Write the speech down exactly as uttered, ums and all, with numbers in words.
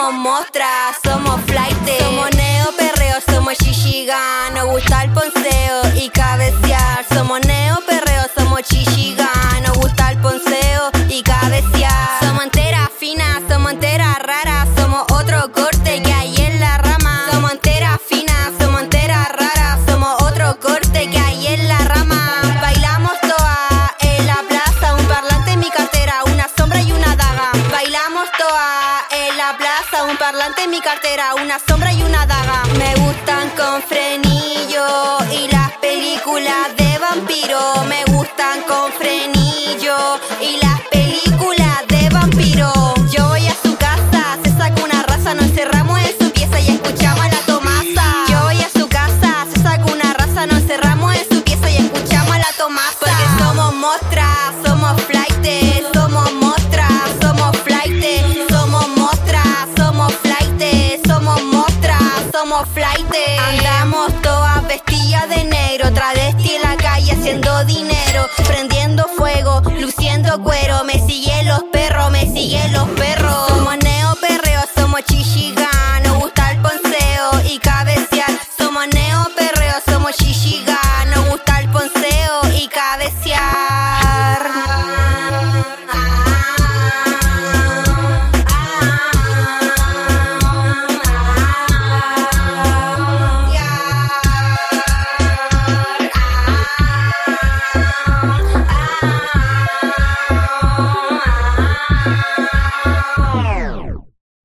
somos mostras, somos flightes, somos neo perreo, somos chichiga. Nos gusta el ponceo y cabecear. Somos neo perreo, somos chichiga. Nos gusta el ponceo y cabecear. Somos enteras finas, somos enteras raras. Somos otro corte que hay en la rama. Somos enteras finas, somos enteras raras. Somos otro corte que hay en la rama. Bailamos todas en la plaza. Un parlante en mi cartera, una sombra y una daga. Bailamos todas en la plaza. Un parlante en mi cartera, una sombra y una daga. Me gustan con frenillo y las películas de vampiro. Me gustan con frenillo y las películas de vampiro. Yo voy a su casa, se saca una raza. Nos encerramos en su pieza y escuchamos a la Tomasa. Yo voy a su casa, se saca una raza. Nos encerramos en su pieza y escuchamos a la Tomasa. Porque somos mostras, somos flightes. Somos mostras, somos flightes. Somos mostras, somos flightes. Somos mostras, somos flightes. Andamos todas vestidas de negro, travesti en la calle haciendo dinero, prendiendo fuego, luciendo cuero. Me siguen los perros, me siguen los perros.